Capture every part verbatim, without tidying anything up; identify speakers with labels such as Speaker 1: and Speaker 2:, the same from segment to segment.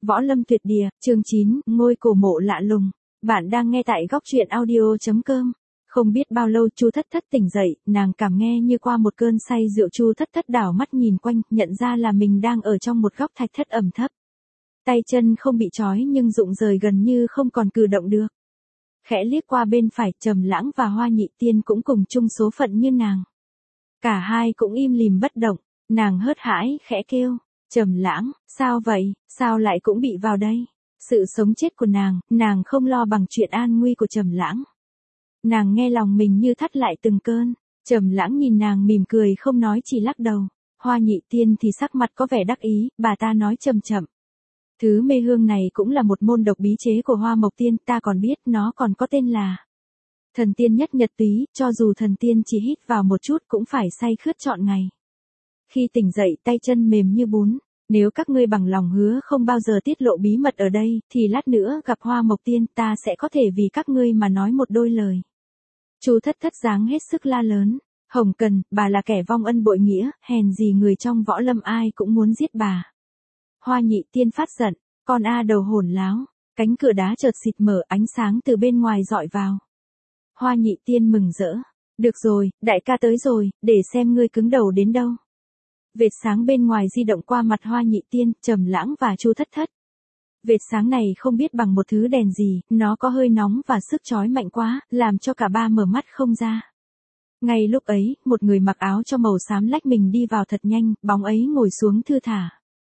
Speaker 1: Võ Lâm Tuyệt Địa, chương chín, ngôi cổ mộ lạ lùng. Bạn đang nghe tại góc truyện audio chấm com. Không biết bao lâu Chu Thất Thất tỉnh dậy, nàng cảm nghe như qua một cơn say rượu. Chu Thất Thất đảo mắt nhìn quanh, nhận ra là mình đang ở trong một góc thạch thất ẩm thấp. Tay chân không bị trói nhưng rụng rời gần như không còn cử động được. Khẽ liếc qua bên phải, Trầm Lãng và Hoa Nhị Tiên cũng cùng chung số phận như nàng. Cả hai cũng im lìm bất động, nàng hớt hải, khẽ kêu. Trầm Lãng, sao vậy, sao lại cũng bị vào đây? Sự sống chết của nàng, nàng không lo bằng chuyện an nguy của Trầm Lãng. Nàng nghe lòng mình như thắt lại từng cơn. Trầm Lãng nhìn nàng mỉm cười không nói, chỉ lắc đầu. Hoa Nhị Tiên thì sắc mặt có vẻ đắc ý, bà ta nói chậm chậm. Thứ mê hương này cũng là một môn độc bí chế của Hoa Mộc Tiên, ta còn biết nó còn có tên là Thần Tiên Nhất Nhật Túy, cho dù thần tiên chỉ hít vào một chút cũng phải say khướt trọn ngày. Khi tỉnh dậy tay chân mềm như bún, nếu các ngươi bằng lòng hứa không bao giờ tiết lộ bí mật ở đây, thì lát nữa gặp Hoa Mộc Tiên ta sẽ có thể vì các ngươi mà nói một đôi lời. Chu Thất Thất dáng hết sức la lớn, Hồng Cần, bà là kẻ vong ân bội nghĩa, hèn gì người trong võ lâm ai cũng muốn giết bà. Hoa Nhị Tiên phát giận, con a đầu hỗn láo, cánh cửa đá chợt xịt mở, ánh sáng từ bên ngoài dọi vào. Hoa Nhị Tiên mừng rỡ, được rồi, đại ca tới rồi, để xem ngươi cứng đầu đến đâu. Vệt sáng bên ngoài di động qua mặt Hoa Nhị Tiên, Trầm Lãng và Chu Thất Thất. Vệt sáng này không biết bằng một thứ đèn gì, nó có hơi nóng và sức chói mạnh quá, làm cho cả ba mở mắt không ra. Ngay lúc ấy, một người mặc áo cho màu xám lách mình đi vào thật nhanh, bóng ấy ngồi xuống thư thả.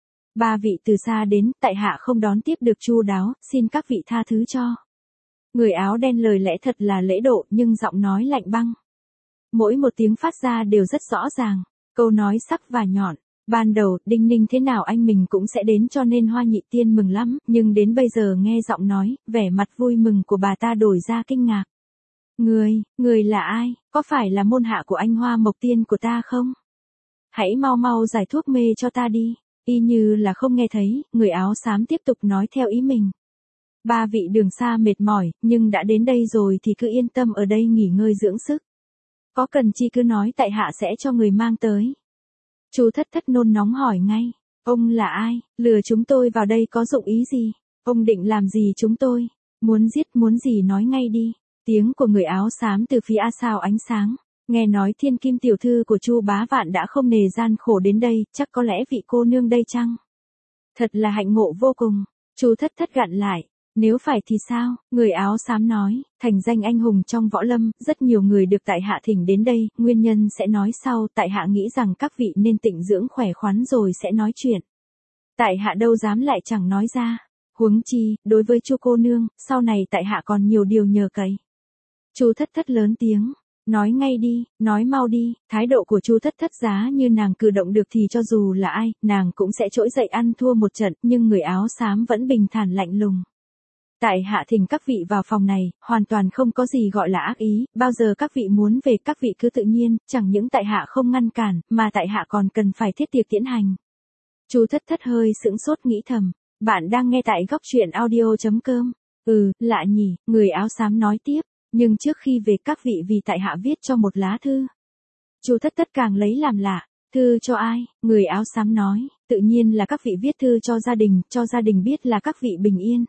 Speaker 1: Ba vị từ xa đến, tại hạ không đón tiếp được chu đáo, xin các vị tha thứ cho. Người áo đen lời lẽ thật là lễ độ, nhưng giọng nói lạnh băng. Mỗi một tiếng phát ra đều rất rõ ràng. Câu nói sắc và nhọn. Ban đầu, đinh ninh thế nào anh mình cũng sẽ đến, cho nên Hoa Nhị Tiên mừng lắm, nhưng đến bây giờ nghe giọng nói, vẻ mặt vui mừng của bà ta đổi ra kinh ngạc. Người, người là ai, có phải là môn hạ của anh Hoa Mộc Tiên của ta không? Hãy mau mau giải thuốc mê cho ta đi. Y như là không nghe thấy, người áo xám tiếp tục nói theo ý mình. Ba vị đường xa mệt mỏi, nhưng đã đến đây rồi thì cứ yên tâm ở đây nghỉ ngơi dưỡng sức. Có cần chi cứ nói, tại hạ sẽ cho người mang tới. Chu Thất Thất nôn nóng hỏi ngay, ông là ai, lừa chúng tôi vào đây có dụng ý gì, ông định làm gì chúng tôi, muốn giết muốn gì nói ngay đi. Tiếng của người áo xám từ phía A Sao ánh sáng, nghe nói thiên kim tiểu thư của Chu Bá Vạn đã không nề gian khổ đến đây, chắc có lẽ vị cô nương đây chăng? Thật là hạnh ngộ vô cùng. Chu Thất Thất gặn lại. Nếu phải thì sao, người áo xám nói, thành danh anh hùng trong võ lâm, rất nhiều người được tại hạ thỉnh đến đây, nguyên nhân sẽ nói sau, tại hạ nghĩ rằng các vị nên tịnh dưỡng khỏe khoắn rồi sẽ nói chuyện. Tại hạ đâu dám lại chẳng nói ra, huống chi, đối với Chu cô nương, sau này tại hạ còn nhiều điều nhờ cậy. Chu Thất Thất lớn tiếng, nói ngay đi, nói mau đi. Thái độ của Chu Thất Thất giá như nàng cử động được thì cho dù là ai, nàng cũng sẽ trỗi dậy ăn thua một trận, nhưng người áo xám vẫn bình thản lạnh lùng. Tại hạ thỉnh các vị vào phòng này, hoàn toàn không có gì gọi là ác ý, bao giờ các vị muốn về các vị cứ tự nhiên, chẳng những tại hạ không ngăn cản, mà tại hạ còn cần phải thiết tiệc tiễn hành. Chu Thất Thất hơi sững sốt nghĩ thầm, bạn đang nghe tại góc truyện audio chấm com. Ừ, lạ nhỉ, người áo xám nói tiếp, nhưng trước khi về các vị vì tại hạ viết cho một lá thư. Chu Thất Thất càng lấy làm lạ, thư cho ai, người áo xám nói, tự nhiên là các vị viết thư cho gia đình, cho gia đình biết là các vị bình yên.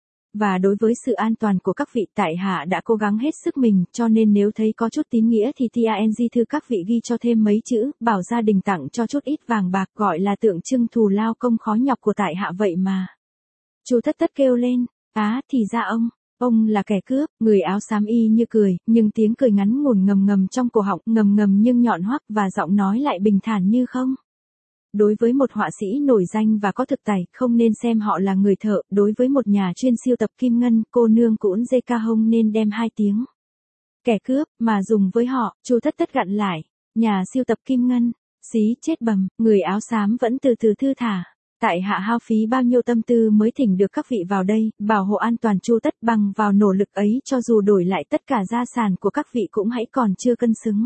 Speaker 1: Và đối với sự an toàn của các vị, tại hạ đã cố gắng hết sức mình, cho nên nếu thấy có chút tín nghĩa thì tang thư các vị ghi cho thêm mấy chữ, bảo gia đình tặng cho chút ít vàng bạc, gọi là tượng trưng thù lao công khó nhọc của tại hạ vậy mà. Chu Thất Thất kêu lên, á thì ra ông, ông là kẻ cướp. Người áo xám y như cười, nhưng tiếng cười ngắn ngủn ngầm ngầm trong cổ họng, ngầm ngầm nhưng nhọn hoắc, và giọng nói lại bình thản như không. Đối với một họa sĩ nổi danh và có thực tài, không nên xem họ là người thợ, đối với một nhà chuyên siêu tập kim ngân, cô nương cũng dê ca hông nên đem hai tiếng kẻ cướp, mà dùng với họ. Chu Thất Thất gặn lại, nhà siêu tập kim ngân, xí chết bầm. Người áo xám vẫn từ từ thư thả, tại hạ hao phí bao nhiêu tâm tư mới thỉnh được các vị vào đây, bảo hộ an toàn Chu Tất, bằng vào nỗ lực ấy cho dù đổi lại tất cả gia sản của các vị cũng hãy còn chưa cân xứng.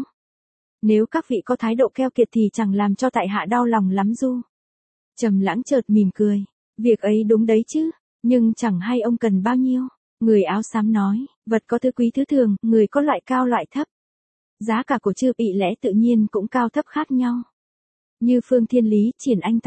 Speaker 1: Nếu các vị có thái độ keo kiệt thì chẳng làm cho tại hạ đau lòng lắm du. Trầm Lãng chợt mỉm cười, việc ấy đúng đấy chứ, nhưng chẳng hay ông cần bao nhiêu. Người áo xám nói, vật có thứ quý thứ thường, người có loại cao loại thấp. Giá cả của chư vị lẽ tự nhiên cũng cao thấp khác nhau. Như Phương Thiên Lý, Triển Anh Tòng,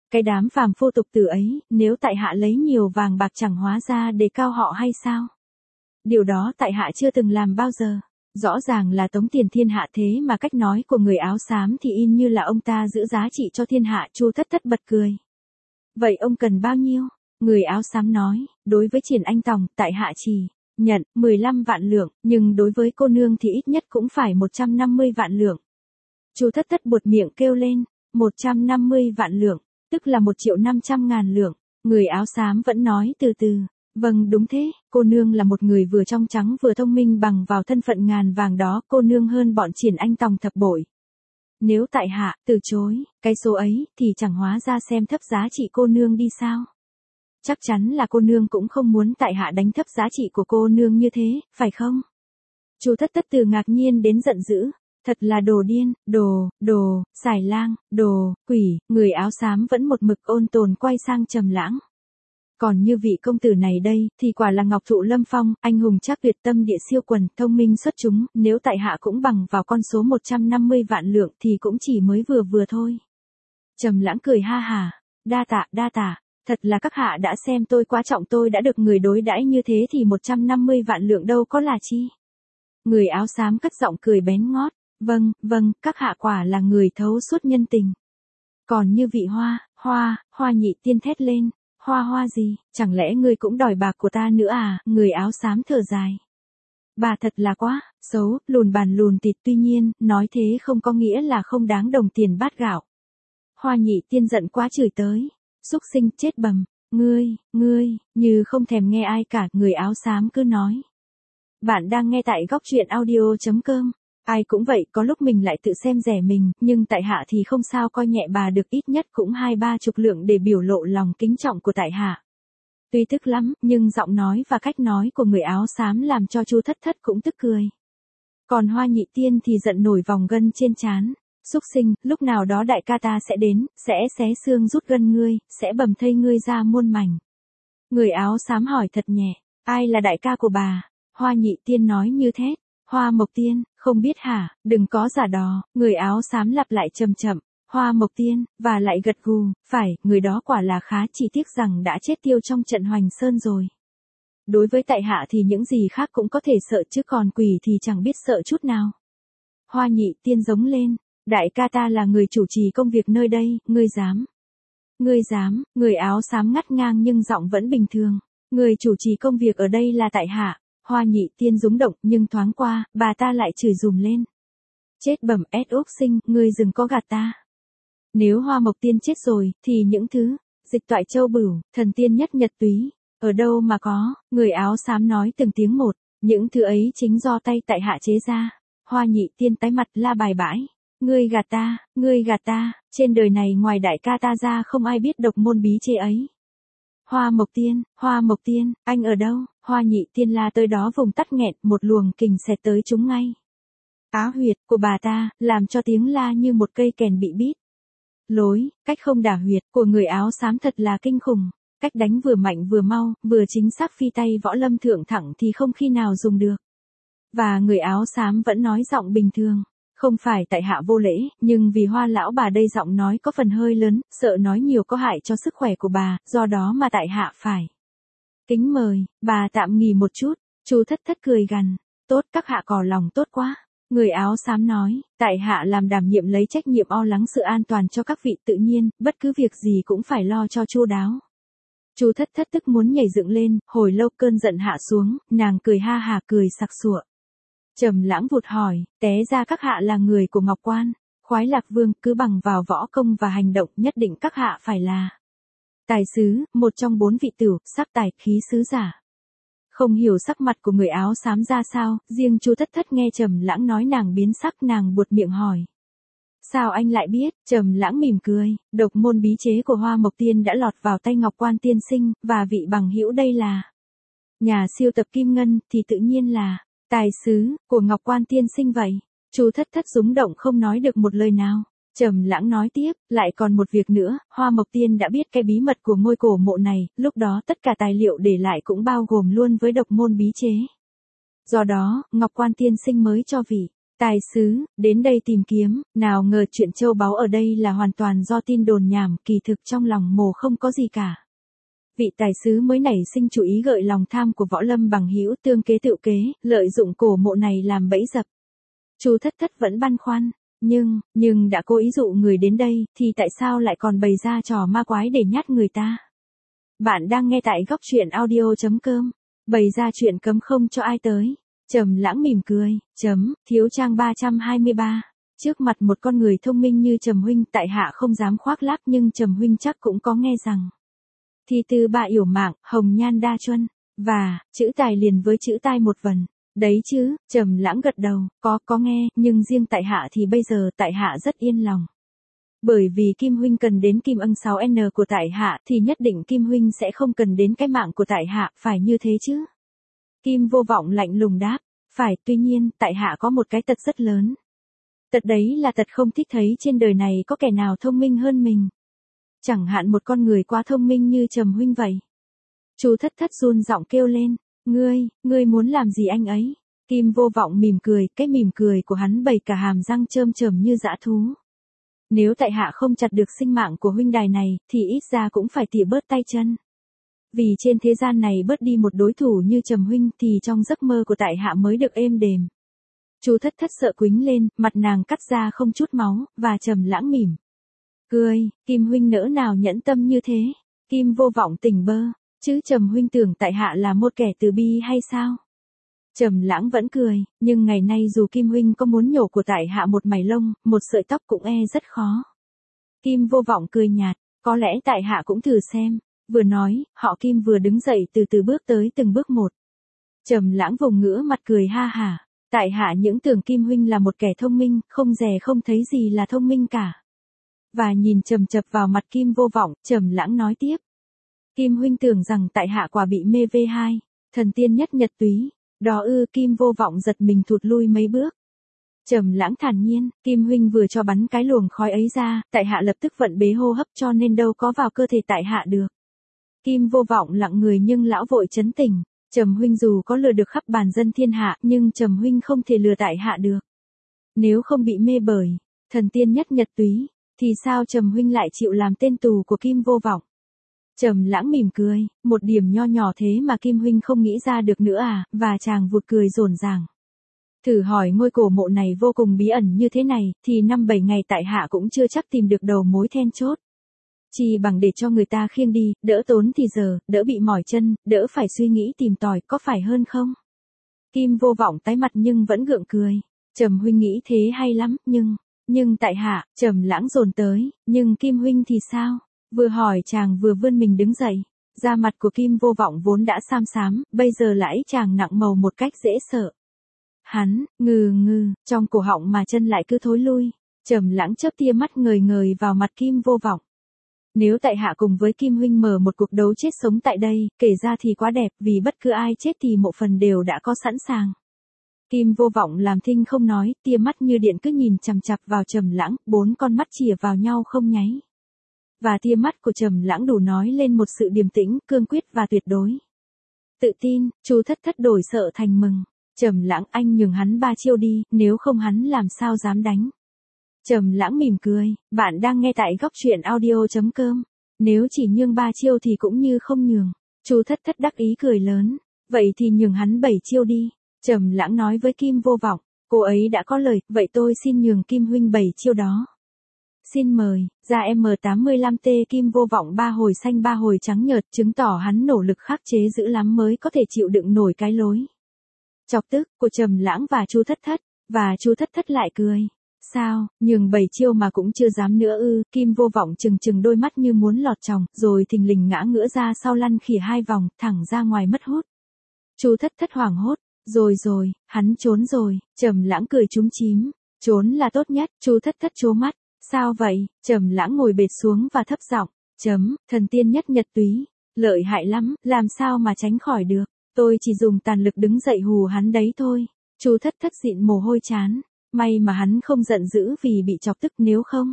Speaker 1: Cái đám phàm phu tục tử ấy, nếu tại hạ lấy nhiều vàng bạc chẳng hóa ra đề cao họ hay sao? Điều đó tại hạ chưa từng làm bao giờ. Rõ ràng là tống tiền thiên hạ thế mà cách nói của người áo xám thì in như là ông ta giữ giá trị cho thiên hạ. Chu Thất Thất bật cười. Vậy ông cần bao nhiêu? Người áo xám nói, đối với Triển Anh Tòng, tại hạ chỉ nhận mười lăm vạn lượng, nhưng đối với cô nương thì ít nhất cũng phải một trăm năm mươi vạn lượng. Chu Thất Thất buột miệng kêu lên, một trăm năm mươi vạn lượng, tức là một triệu năm trăm ngàn lượng. Người áo xám vẫn nói từ từ, vâng đúng thế, cô nương là một người vừa trong trắng vừa thông minh, bằng vào thân phận ngàn vàng đó cô nương hơn bọn Triển Anh Tòng thập bội. Nếu tại hạ từ chối cái số ấy thì chẳng hóa ra xem thấp giá trị cô nương đi sao? Chắc chắn là cô nương cũng không muốn tại hạ đánh thấp giá trị của cô nương như thế, phải không? Chu Thất Thất từ ngạc nhiên đến giận dữ, thật là đồ điên, đồ, đồ, xài lang, đồ, quỷ. Người áo xám vẫn một mực ôn tồn quay sang Trầm Lãng. Còn như vị công tử này đây, thì quả là ngọc thụ lâm phong, anh hùng trác tuyệt, tâm địa siêu quần, thông minh xuất chúng, nếu tại hạ cũng bằng vào con số một trăm năm mươi vạn lượng thì cũng chỉ mới vừa vừa thôi. Trầm Lãng cười ha hả, đa tạ, đa tạ, thật là các hạ đã xem tôi quá trọng, tôi đã được người đối đãi như thế thì một trăm năm mươi vạn lượng đâu có là chi. Người áo xám cất giọng cười bén ngót, vâng, vâng, các hạ quả là người thấu suốt nhân tình. Còn như vị Hoa, Hoa, Hoa Nhị Tiên thét lên. Hoa hoa gì, chẳng lẽ ngươi cũng đòi bạc của ta nữa à? Người áo xám thở dài. Bà thật là quá, xấu, lùn bàn lùn tịt, tuy nhiên, nói thế không có nghĩa là không đáng đồng tiền bát gạo. Hoa Nhị Tiên giận quá chửi tới. Xúc sinh chết bầm, ngươi, ngươi, như không thèm nghe ai cả, người áo xám cứ nói. Bạn đang nghe tại góc truyện audio chấm com. Ai cũng vậy, có lúc mình lại tự xem rẻ mình, nhưng tại hạ thì không sao coi nhẹ bà được, ít nhất cũng hai ba chục lượng để biểu lộ lòng kính trọng của tại hạ. Tuy tức lắm, nhưng giọng nói và cách nói của người áo xám làm cho Chu Thất Thất cũng tức cười. Còn Hoa Nhị Tiên thì giận nổi vòng gân trên trán. Xúc sinh, lúc nào đó đại ca ta sẽ đến, sẽ xé xương rút gân ngươi, sẽ bầm thây ngươi ra muôn mảnh. Người áo xám hỏi thật nhẹ, ai là đại ca của bà? Hoa Nhị Tiên nói như thét. Hoa Mộc Tiên, không biết hả, đừng có giả đò. Người áo xám lặp lại chậm chậm, Hoa Mộc Tiên, và lại gật gù, phải, người đó quả là khá, chỉ tiếc rằng đã chết tiêu trong trận Hoành Sơn rồi. Đối với tại hạ thì những gì khác cũng có thể sợ, chứ còn quỷ thì chẳng biết sợ chút nào. Hoa Nhị Tiên giống lên, đại ca ta là người chủ trì công việc nơi đây, ngươi dám. Ngươi dám, người áo xám ngắt ngang nhưng giọng vẫn bình thường. Người chủ trì công việc ở đây là tại hạ. Hoa Nhị Tiên rúng động, nhưng thoáng qua, bà ta lại chửi dùm lên. Chết bẩm ét ốc sinh, ngươi đừng có gạt ta. Nếu Hoa Mộc Tiên chết rồi, thì những thứ, dịch toại châu bửu, thần tiên nhất nhật túy, ở đâu mà có, người áo xám nói từng tiếng một, những thứ ấy chính do tay tại hạ chế ra. Hoa Nhị Tiên tái mặt la bài bãi. Ngươi gạt ta, ngươi gạt ta, trên đời này ngoài đại ca ta ra không ai biết độc môn bí chế ấy. Hoa Mộc Tiên, Hoa Mộc Tiên, anh ở đâu? Hoa Nhị Tiên la tới đó vùng tắt nghẹn, một luồng kình xẹt tới chúng ngay. Á huyệt của bà ta, làm cho tiếng la như một cây kèn bị bít. Lối, cách không đả huyệt của người áo xám thật là kinh khủng. Cách đánh vừa mạnh vừa mau, vừa chính xác phi tay võ lâm thượng thẳng thì không khi nào dùng được. Và người áo xám vẫn nói giọng bình thường. Không phải tại hạ vô lễ, nhưng vì Hoa lão bà đây giọng nói có phần hơi lớn, sợ nói nhiều có hại cho sức khỏe của bà, do đó mà tại hạ phải. Kính mời, bà tạm nghỉ một chút. Chu Thất Thất cười gằn, tốt, các hạ cò lòng tốt quá. Người áo xám nói, tại hạ làm đảm nhiệm lấy trách nhiệm o lắng sự an toàn cho các vị, tự nhiên, bất cứ việc gì cũng phải lo cho chu đáo. Chu Thất Thất tức muốn nhảy dựng lên, hồi lâu cơn giận hạ xuống, nàng cười ha hà cười sặc sụa. Trầm Lãng vụt hỏi, té ra các hạ là người của Ngọc Quan, Khoái Lạc Vương, cứ bằng vào võ công và hành động nhất định các hạ phải là tài sứ, một trong bốn vị tửu, sắc tài, khí sứ giả. Không hiểu sắc mặt của người áo xám ra sao, riêng Chu Thất Thất nghe Trầm Lãng nói nàng biến sắc, nàng buột miệng hỏi. Sao anh lại biết? Trầm Lãng mỉm cười, độc môn bí chế của Hoa Mộc Tiên đã lọt vào tay Ngọc Quan tiên sinh, và vị bằng hữu đây là nhà siêu tập kim ngân, thì tự nhiên là tài sứ của Ngọc Quan tiên sinh vậy. Chu Thất Thất rúng động không nói được một lời nào. Trầm Lãng nói tiếp, lại còn một việc nữa, Hoa Mộc Tiên đã biết cái bí mật của ngôi cổ mộ này, lúc đó tất cả tài liệu để lại cũng bao gồm luôn với độc môn bí chế. Do đó, Ngọc Quan tiên sinh mới cho vị Tài sứ, đến đây tìm kiếm, nào ngờ chuyện châu báu ở đây là hoàn toàn do tin đồn nhảm, kỳ thực trong lòng mồ không có gì cả. Vị tài sứ mới nảy sinh chủ ý gợi lòng tham của Võ Lâm bằng hữu, tương kế tựu kế, lợi dụng cổ mộ này làm bẫy dập. Chu Thất Thất vẫn băn khoăn, nhưng, nhưng đã cố ý dụ người đến đây, thì tại sao lại còn bày ra trò ma quái để nhát người ta? Bạn đang nghe tại góc truyện audio chấm com, bày ra chuyện cấm không cho ai tới. Trầm Lãng mỉm cười, chấm, thiếu trang ba trăm hai mươi ba. Trước mặt một con người thông minh như Trầm huynh, tại hạ không dám khoác lác, nhưng Trầm huynh chắc cũng có nghe rằng thi tư ba yểu mạng, hồng nhan đa chuân, và chữ tài liền với chữ tai một vần. Đấy chứ, Trầm Lãng gật đầu, có có nghe, nhưng riêng tại hạ thì bây giờ tại hạ rất yên lòng. Bởi vì Kim huynh cần đến kim ân sáu N của tại hạ, thì nhất định Kim huynh sẽ không cần đến cái mạng của tại hạ, phải như thế chứ? Kim Vô Vọng lạnh lùng đáp, phải, tuy nhiên, tại hạ có một cái tật rất lớn. Tật đấy là tật không thích thấy trên đời này có kẻ nào thông minh hơn mình. Chẳng hạn một con người quá thông minh như Trầm huynh vậy. Chu Thất Thất run giọng kêu lên, ngươi, ngươi muốn làm gì anh ấy? Kim Vô Vọng mỉm cười, cái mỉm cười của hắn bày cả hàm răng chơm chởm như dã thú. Nếu tại hạ không chặt được sinh mạng của huynh đài này, thì ít ra cũng phải tỉa bớt tay chân. Vì trên thế gian này bớt đi một đối thủ như Trầm huynh thì trong giấc mơ của tại hạ mới được êm đềm. Chu Thất Thất sợ quĩnh lên, mặt nàng cắt ra không chút máu, và Trầm Lãng mỉm cười, Kim huynh nỡ nào nhẫn tâm như thế? Kim Vô Vọng tỉnh bơ, chứ Trầm huynh tưởng tại hạ là một kẻ từ bi hay sao? Trầm Lãng vẫn cười, nhưng ngày nay dù Kim huynh có muốn nhổ của tại hạ một mảy lông, một sợi tóc cũng e rất khó. Kim Vô Vọng cười nhạt, có lẽ tại hạ cũng thử xem. Vừa nói, họ Kim vừa đứng dậy từ từ bước tới từng bước một. Trầm Lãng vùng ngửa mặt cười ha hả, tại hạ những tưởng Kim huynh là một kẻ thông minh, không dè không thấy gì là thông minh cả. Và nhìn chầm chập vào mặt Kim Vô Vọng, Trầm Lãng nói tiếp. Kim huynh tưởng rằng tại hạ quả bị mê vê hai, thần tiên nhất nhật túy, đó ư? Kim Vô Vọng giật mình thụt lui mấy bước. Trầm Lãng thản nhiên, Kim huynh vừa cho bắn cái luồng khói ấy ra, tại hạ lập tức vận bế hô hấp cho nên đâu có vào cơ thể tại hạ được. Kim Vô Vọng lặng người nhưng lão vội trấn tỉnh, Trầm huynh dù có lừa được khắp bàn dân thiên hạ, nhưng Trầm huynh không thể lừa tại hạ được. Nếu không bị mê bởi thần tiên nhất nhật túy, thì sao Trầm huynh lại chịu làm tên tù của Kim Vô Vọng? Trầm Lãng mỉm cười, một điểm nho nhỏ thế mà Kim huynh không nghĩ ra được nữa à? Và chàng vụt cười rộn ràng. Thử hỏi ngôi cổ mộ này vô cùng bí ẩn như thế này, thì năm bảy ngày tại hạ cũng chưa chắc tìm được đầu mối then chốt. Chỉ bằng để cho người ta khiêng đi, đỡ tốn thì giờ, đỡ bị mỏi chân, đỡ phải suy nghĩ tìm tòi, có phải hơn không? Kim Vô Vọng tái mặt nhưng vẫn gượng cười. Trầm huynh nghĩ thế hay lắm, nhưng, nhưng tại hạ, Trầm Lãng dồn tới, nhưng Kim huynh thì sao? Vừa hỏi chàng vừa vươn mình đứng dậy. Da mặt của Kim Vô Vọng vốn đã xám xám, bây giờ lại chàng nặng màu một cách dễ sợ. Hắn, ngừ ngừ, trong cổ họng mà chân lại cứ thối lui. Trầm Lãng chớp tia mắt ngời ngời vào mặt Kim Vô Vọng. Nếu tại hạ cùng với Kim huynh mở một cuộc đấu chết sống tại đây, kể ra thì quá đẹp, vì bất cứ ai chết thì mộ phần đều đã có sẵn sàng. Kim Vô Vọng làm thinh không nói, tia mắt như điện cứ nhìn chằm chằm vào Trầm Lãng, bốn con mắt chìa vào nhau không nháy. Và tia mắt của Trầm Lãng đủ nói lên một sự điềm tĩnh, cương quyết và tuyệt đối. Tự tin, Chu Thất Thất đổi sợ thành mừng. Trầm Lãng, anh nhường hắn ba chiêu đi, nếu không hắn làm sao dám đánh. Trầm Lãng mỉm cười, bạn đang nghe tại góc truyện audio chấm com. Nếu chỉ nhường ba chiêu thì cũng như không nhường. Chu Thất Thất đắc ý cười lớn, vậy thì nhường hắn bảy chiêu đi. Trầm Lãng nói với Kim Vô Vọng, cô ấy đã có lời, vậy tôi xin nhường Kim huynh bảy chiêu đó. Xin mời, ra M tám mươi lăm T. Kim Vô Vọng ba hồi xanh ba hồi trắng nhợt, chứng tỏ hắn nỗ lực khắc chế dữ lắm mới có thể chịu đựng nổi cái lối chọc tức của Trầm Lãng và Chu Thất Thất, và Chu Thất Thất lại cười. Sao, nhường bảy chiêu mà cũng chưa dám nữa ư? Kim Vô Vọng trừng trừng đôi mắt như muốn lọt tròng, rồi thình lình ngã ngửa ra sau lăn khỉa hai vòng, thẳng ra ngoài mất hút. Chu Thất Thất hoảng hốt, rồi rồi, hắn trốn rồi. Trầm Lãng cười chúm chím, trốn là tốt nhất. Chu Thất Thất trố mắt, sao vậy? Trầm Lãng ngồi bệt xuống và thấp giọng, chấm, thần tiên nhất nhật túy, lợi hại lắm, làm sao mà tránh khỏi được? Tôi chỉ dùng tàn lực đứng dậy hù hắn đấy thôi. Chu Thất Thất dịn mồ hôi trán. May mà hắn không giận dữ vì bị chọc tức, nếu không.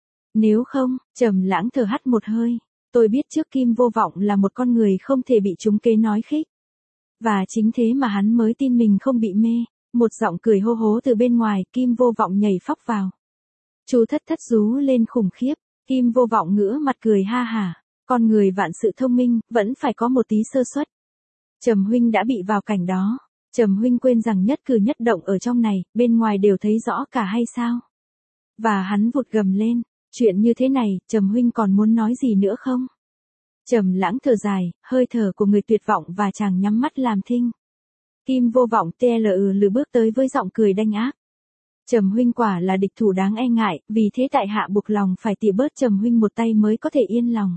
Speaker 1: Nếu không, Trầm Lãng thở hắt một hơi. Tôi biết trước Kim Vô Vọng là một con người không thể bị trúng kế nói khích. Và chính thế mà hắn mới tin mình không bị mê. Một giọng cười hô hố từ bên ngoài, Kim Vô Vọng nhảy phóc vào. Chu Thất Thất rú lên khủng khiếp, Kim Vô Vọng ngửa mặt cười ha hả, con người vạn sự thông minh, vẫn phải có một tí sơ suất. Trầm huynh đã bị vào cảnh đó, Trầm huynh quên rằng nhất cử nhất động ở trong này, bên ngoài đều thấy rõ cả hay sao? Và hắn vụt gầm lên, chuyện như thế này, Trầm huynh còn muốn nói gì nữa không? Trầm Lãng thở dài, hơi thở của người tuyệt vọng và chàng nhắm mắt làm thinh. Kim Vô Vọng tê lừ lừ bước tới với giọng cười đanh ác. Trầm huynh quả là địch thủ đáng e ngại, vì thế tại hạ buộc lòng phải tỉ bớt Trầm huynh một tay mới có thể yên lòng.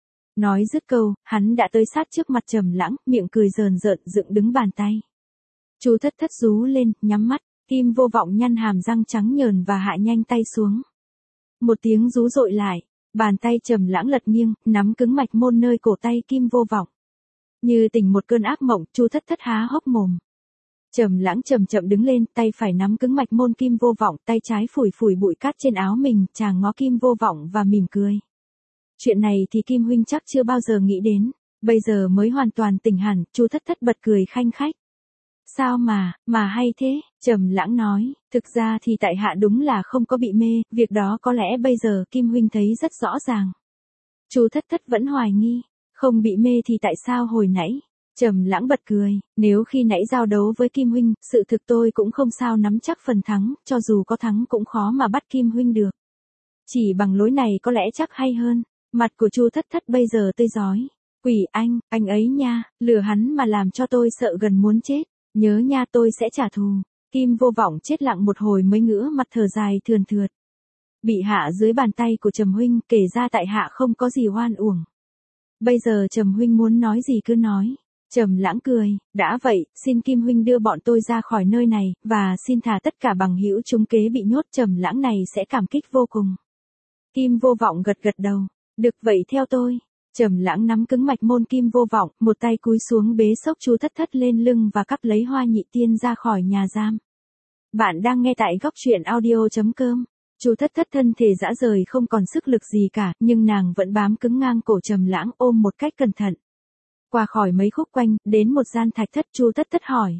Speaker 1: Nói dứt câu, hắn đã tới sát trước mặt Trầm Lãng, miệng cười rờn rợn dựng đứng bàn tay. Chu Thất Thất rú lên, nhắm mắt, Kim Vô Vọng nhăn hàm răng trắng nhờn và hạ nhanh tay xuống. Một tiếng rú dội lại, bàn tay Trầm Lãng lật nghiêng, nắm cứng mạch môn nơi cổ tay Kim Vô Vọng. Như tỉnh một cơn ác mộng, Chu Thất Thất há hốc mồm. Trầm Lãng chậm chậm đứng lên, tay phải nắm cứng mạch môn Kim Vô Vọng, tay trái phủi phủi bụi cát trên áo mình, chàng ngó Kim Vô Vọng và mỉm cười. Chuyện này thì Kim huynh chắc chưa bao giờ nghĩ đến, bây giờ mới hoàn toàn tỉnh hẳn. Chu Thất Thất bật cười khanh khách. Sao mà, mà hay thế, Trầm Lãng nói, thực ra thì tại hạ đúng là không có bị mê, việc đó có lẽ bây giờ Kim huynh thấy rất rõ ràng. Chu Thất Thất vẫn hoài nghi, không bị mê thì tại sao hồi nãy? Trầm Lãng bật cười, nếu khi nãy giao đấu với Kim huynh, sự thực tôi cũng không sao nắm chắc phần thắng, cho dù có thắng cũng khó mà bắt Kim huynh được. Chỉ bằng lối này có lẽ chắc hay hơn. Mặt của Chu Thất Thất bây giờ tươi rói. Quỷ anh, anh ấy nha, lừa hắn mà làm cho tôi sợ gần muốn chết. Nhớ nha, tôi sẽ trả thù. Kim Vô Vọng chết lặng một hồi mới ngửa mặt thở dài thườn thượt. Bị hạ dưới bàn tay của Trầm huynh, kể ra tại hạ không có gì oan uổng. Bây giờ Trầm huynh muốn nói gì cứ nói. Trầm Lãng cười, đã vậy, xin Kim huynh đưa bọn tôi ra khỏi nơi này, và xin thả tất cả bằng hữu chúng kế bị nhốt. Trầm Lãng này sẽ cảm kích vô cùng. Kim Vô Vọng gật gật đầu. Được vậy theo tôi. Trầm Lãng nắm cứng mạch môn Kim Vô Vọng, một tay cúi xuống bế xốc Chu Thất Thất lên lưng và cắp lấy Hoa Nhị Tiên ra khỏi nhà giam. Bạn đang nghe tại góc truyện audio chấm com. Chu Thất Thất thân thể rã rời không còn sức lực gì cả, nhưng nàng vẫn bám cứng ngang cổ Trầm Lãng ôm một cách cẩn thận. Qua khỏi mấy khúc quanh, đến một gian thạch thất. Chu Thất Thất hỏi.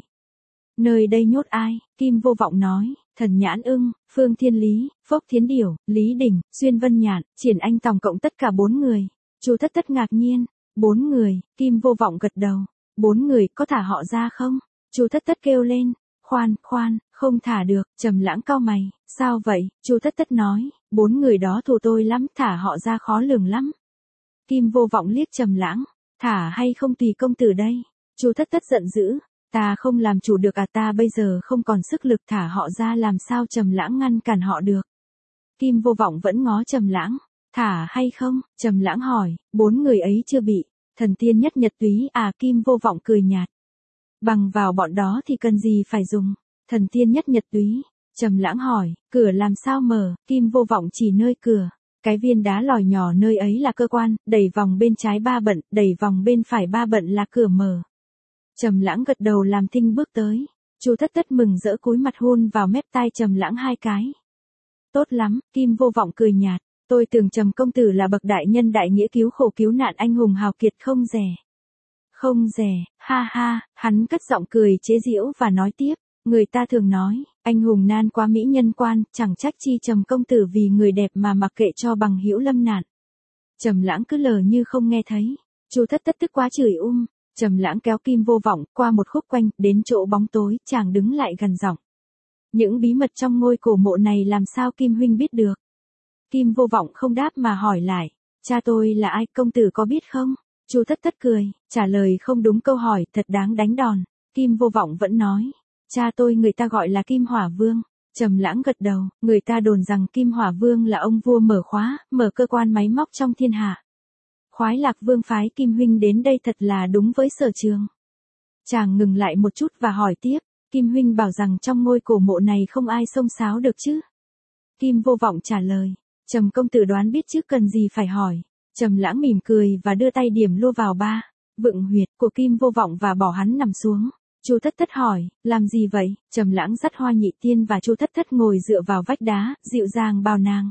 Speaker 1: Nơi đây nhốt ai? Kim Vô Vọng nói, Thần Nhãn Ưng, Phương Thiên Lý, Phốc Thiến Điểu, Lý Đình, Xuyên Vân Nhạn, Triển Anh tổng cộng tất cả bốn người. Chu Thất Thất ngạc nhiên. Bốn người, Kim Vô Vọng gật đầu. Bốn người, có thả họ ra không? Chu Thất Thất kêu lên. Khoan, khoan, không thả được. Trầm Lãng cau mày. Sao vậy? Chu Thất Thất nói, bốn người đó thù tôi lắm, thả họ ra khó lường lắm. Kim Vô Vọng liếc Trầm Lãng. Thả hay không tùy công tử đây. Chu Thất Thất giận dữ. Ta không làm chủ được à, ta bây giờ không còn sức lực, thả họ ra làm sao Trầm Lãng ngăn cản họ được. Kim Vô Vọng vẫn ngó Trầm Lãng. Thả hay không? Trầm Lãng hỏi. Bốn người ấy chưa bị. Thần tiên nhất nhật túy à? Kim Vô Vọng cười nhạt. Bằng vào bọn đó thì cần gì phải dùng. Thần tiên nhất nhật túy. Trầm Lãng hỏi. Cửa làm sao mở? Kim Vô Vọng chỉ nơi cửa. Cái viên đá lòi nhỏ nơi ấy là cơ quan, đẩy vòng bên trái ba bận, đẩy vòng bên phải ba bận là cửa mở. Trầm Lãng gật đầu làm thinh bước tới. Chu Thất Thất mừng rỡ cúi mặt hôn vào mép tai Trầm Lãng hai cái. Tốt lắm, Kim Vô Vọng cười nhạt. Tôi tưởng Trầm công tử là bậc đại nhân đại nghĩa cứu khổ cứu nạn anh hùng hào kiệt không rẻ. Không rẻ, ha ha, hắn cất giọng cười chế giễu và nói tiếp. Người ta thường nói, anh hùng nan quá mỹ nhân quan, chẳng trách chi Trầm công tử vì người đẹp mà mặc kệ cho bằng hữu lâm nạn. Trầm Lãng cứ lờ như không nghe thấy. Chu Thất Thất tức quá chửi um. Trầm Lãng kéo Kim Vô Vọng qua một khúc quanh, đến chỗ bóng tối, chàng đứng lại gần giọng. Những bí mật trong ngôi cổ mộ này làm sao Kim huynh biết được? Kim Vô Vọng không đáp mà hỏi lại. Cha tôi là ai, công tử có biết không? Chu Thất Thất cười, trả lời không đúng câu hỏi, thật đáng đánh đòn. Kim Vô Vọng vẫn nói. Cha tôi người ta gọi là Kim Hỏa Vương. Trầm Lãng gật đầu, người ta đồn rằng Kim Hỏa Vương là ông vua mở khóa, mở cơ quan máy móc trong thiên hạ. Khoái Lạc Vương phái Kim huynh đến đây thật là đúng với sở trường. Chàng ngừng lại một chút và hỏi tiếp, Kim huynh bảo rằng trong ngôi cổ mộ này không ai xông xáo được chứ? Kim Vô Vọng trả lời, Trầm công tử đoán biết chứ cần gì phải hỏi. Trầm Lãng mỉm cười và đưa tay điểm lua vào ba vựng huyệt của Kim Vô Vọng và bỏ hắn nằm xuống. Chu Thất Thất hỏi, làm gì vậy? Trầm Lãng dắt Hoa Nhị Tiên và Chu Thất Thất ngồi dựa vào vách đá, dịu dàng bảo nàng.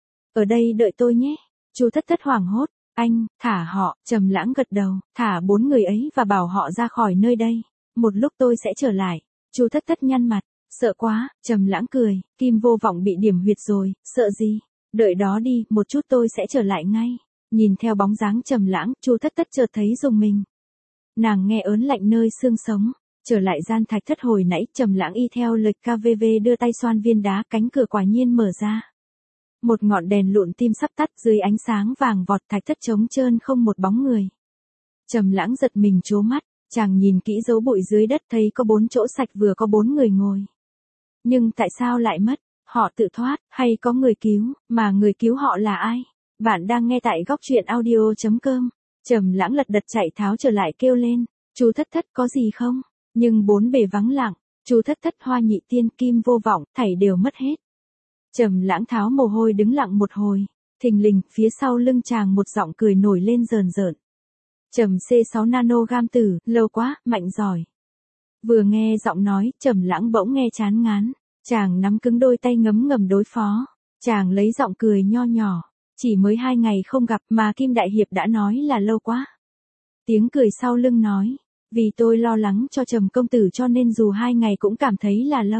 Speaker 1: Ở đây đợi tôi nhé. Chu Thất Thất hoảng hốt, anh, thả họ. Trầm Lãng gật đầu, thả bốn người ấy và bảo họ ra khỏi nơi đây. Một lúc tôi sẽ trở lại. Chu Thất Thất nhăn mặt, sợ quá. Trầm Lãng cười, Kim Vô Vọng bị điểm huyệt rồi, sợ gì? Đợi đó đi, một chút tôi sẽ trở lại ngay. Nhìn theo bóng dáng Trầm Lãng, Chu Thất Thất chợt thấy rùng mình. Nàng nghe ớn lạnh nơi xương sống. Trở lại gian thạch thất hồi nãy, Trầm Lãng y theo lịch ca vê vê đưa tay xoan viên đá, cánh cửa quả nhiên mở ra. Một ngọn đèn lụn tim sắp tắt, dưới ánh sáng vàng vọt thạch thất trống trơn không một bóng người. Trầm Lãng giật mình trố mắt, chàng nhìn kỹ dấu bụi dưới đất thấy có bốn chỗ sạch vừa có bốn người ngồi. Nhưng tại sao lại mất? Họ tự thoát, hay có người cứu, mà người cứu họ là ai? Bạn đang nghe tại góc truyện audio chấm com. Trầm Lãng lật đật chạy tháo trở lại kêu lên, Chu Thất Thất có gì không? Nhưng bốn bề vắng lặng, Chu Thất Thất, Hoa Nhị Tiên, Kim Vô Vọng, thảy đều mất hết. Trầm Lãng tháo mồ hôi đứng lặng một hồi, thình lình, phía sau lưng chàng một giọng cười nổi lên rờn rợn. Trầm xê sáu nanogam tử, lâu quá, mạnh giỏi. Vừa nghe giọng nói, Trầm Lãng bỗng nghe chán ngán, chàng nắm cứng đôi tay ngấm ngầm đối phó, chàng lấy giọng cười nho nhỏ, chỉ mới hai ngày không gặp mà Kim đại hiệp đã nói là lâu quá. Tiếng cười sau lưng nói, vì tôi lo lắng cho Trầm công tử cho nên dù hai ngày cũng cảm thấy là lâu.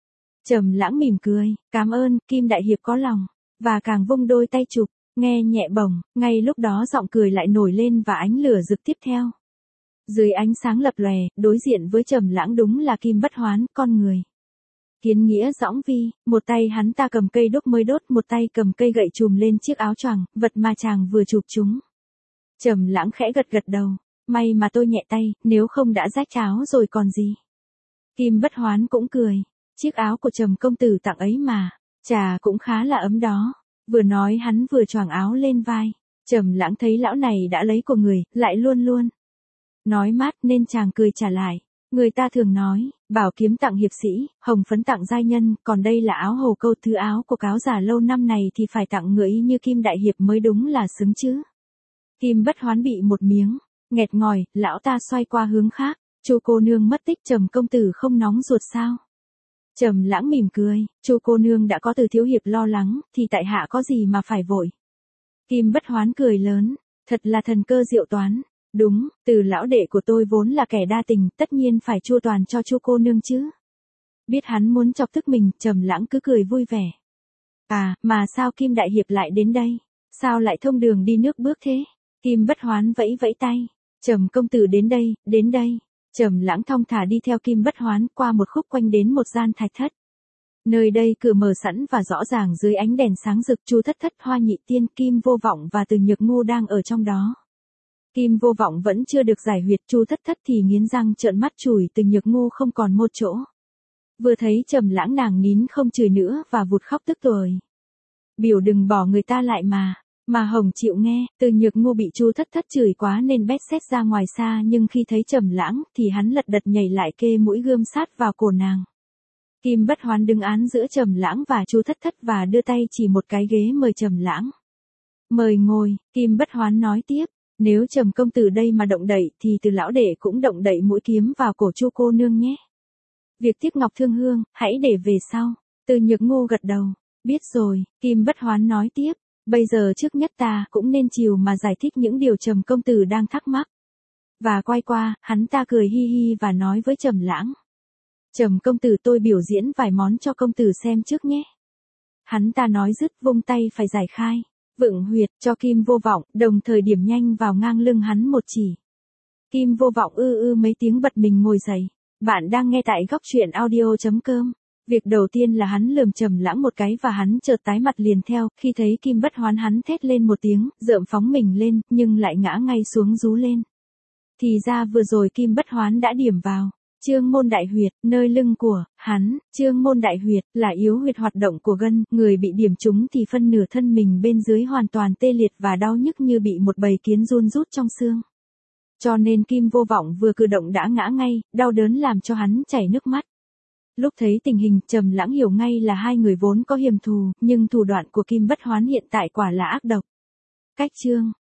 Speaker 1: Trầm Lãng mỉm cười, cảm ơn, Kim đại hiệp có lòng, và càng vung đôi tay chụp, nghe nhẹ bổng, ngay lúc đó giọng cười lại nổi lên và ánh lửa rực tiếp theo. Dưới ánh sáng lập lòe, đối diện với Trầm Lãng đúng là Kim Bất Hoán, con người. Kiến nghĩa dõng vi, một tay hắn ta cầm cây đúc mới đốt, một tay cầm cây gậy chùm lên chiếc áo choàng, vật mà chàng vừa chụp chúng. Trầm Lãng khẽ gật gật đầu, may mà tôi nhẹ tay, nếu không đã rách áo rồi còn gì. Kim Bất Hoán cũng cười, chiếc áo của Trầm công tử tặng ấy mà, chà cũng khá là ấm đó. Vừa nói hắn vừa choàng áo lên vai, Trầm Lãng thấy lão này đã lấy của người, lại luôn luôn nói mát nên chàng cười trả lại. Người ta thường nói, bảo kiếm tặng hiệp sĩ, hồng phấn tặng giai nhân, còn đây là áo hầu câu, thứ áo của cáo già lâu năm này thì phải tặng người như Kim đại hiệp mới đúng là xứng chứ. Kim Bất Hoán bị một miếng nghẹt ngòi, lão ta xoay qua hướng khác, Chu cô nương mất tích, Trầm công tử không nóng ruột sao? Trầm Lãng mỉm cười, Chu cô nương đã có Từ thiếu hiệp lo lắng, thì tại hạ có gì mà phải vội. Kim Bất Hoán cười lớn, thật là thần cơ diệu toán. Đúng, Từ lão đệ của tôi vốn là kẻ đa tình, tất nhiên phải chu toàn cho Chu cô nương chứ. Biết hắn muốn chọc tức mình, Trầm Lãng cứ cười vui vẻ. À, mà sao Kim đại hiệp lại đến đây? Sao lại thông đường đi nước bước thế? Kim Bất Hoán vẫy vẫy tay, Trầm công tử đến đây, đến đây. Trầm Lãng thong thả đi theo Kim Bất Hoán qua một khúc quanh đến một gian thạch thất. Nơi đây cửa mở sẵn và rõ ràng dưới ánh đèn sáng rực, Chu Thất Thất, Hoa Nhị Tiên, Kim Vô Vọng và Từ Nhược Ngu đang ở trong đó. Kim Vô Vọng vẫn chưa được giải huyệt, Chu Thất Thất thì nghiến răng trợn mắt chửi Từ Nhược Ngu không còn một chỗ. Vừa thấy Trầm Lãng nàng nín không chửi nữa và vụt khóc tức tưởi. Biểu đừng bỏ người ta lại mà. Mà Hồng chịu nghe, Từ Nhược Ngu bị Chu Thất Thất chửi quá nên bét xét ra ngoài xa, nhưng khi thấy Trầm Lãng thì hắn lật đật nhảy lại kê mũi gươm sát vào cổ nàng. Kim Bất Hoán đứng án giữa Trầm Lãng và Chu Thất Thất và đưa tay chỉ một cái ghế mời Trầm Lãng. Mời ngồi, Kim Bất Hoán nói tiếp, nếu Trầm công tử đây mà động đậy thì Từ lão đệ cũng động đậy mũi kiếm vào cổ Chu cô nương nhé. Việc tiếc ngọc thương hương, hãy để về sau. Từ Nhược Ngu gật đầu, biết rồi. Kim Bất Hoán nói tiếp, bây giờ trước nhất ta cũng nên chiều mà giải thích những điều Trầm công tử đang thắc mắc. Và quay qua, hắn ta cười hi hi và nói với Trầm Lãng. Trầm công tử, tôi biểu diễn vài món cho công tử xem trước nhé. Hắn ta nói dứt vung tay phải giải khai, vựng huyệt cho Kim Vô Vọng, đồng thời điểm nhanh vào ngang lưng hắn một chỉ. Kim Vô Vọng ư ư mấy tiếng bật mình ngồi dậy. Bạn đang nghe tại góc truyện audio chấm com. Việc đầu tiên là hắn lườm Trầm Lãng một cái và hắn chợt tái mặt liền theo, khi thấy Kim Bất Hoán hắn thét lên một tiếng, rượm phóng mình lên, nhưng lại ngã ngay xuống rú lên. Thì ra vừa rồi Kim Bất Hoán đã điểm vào Chương môn đại huyệt, nơi lưng của hắn. Chương môn đại huyệt là yếu huyệt hoạt động của gân, người bị điểm trúng thì phân nửa thân mình bên dưới hoàn toàn tê liệt và đau nhức như bị một bầy kiến giun rút trong xương. Cho nên Kim Vô Vọng vừa cử động đã ngã ngay, đau đớn làm cho hắn chảy nước mắt. Lúc thấy tình hình, Trầm Lãng hiểu ngay là hai người vốn có hiềm thù, nhưng thủ đoạn của Kim Bất Hoán hiện tại quả là ác độc. Cách chương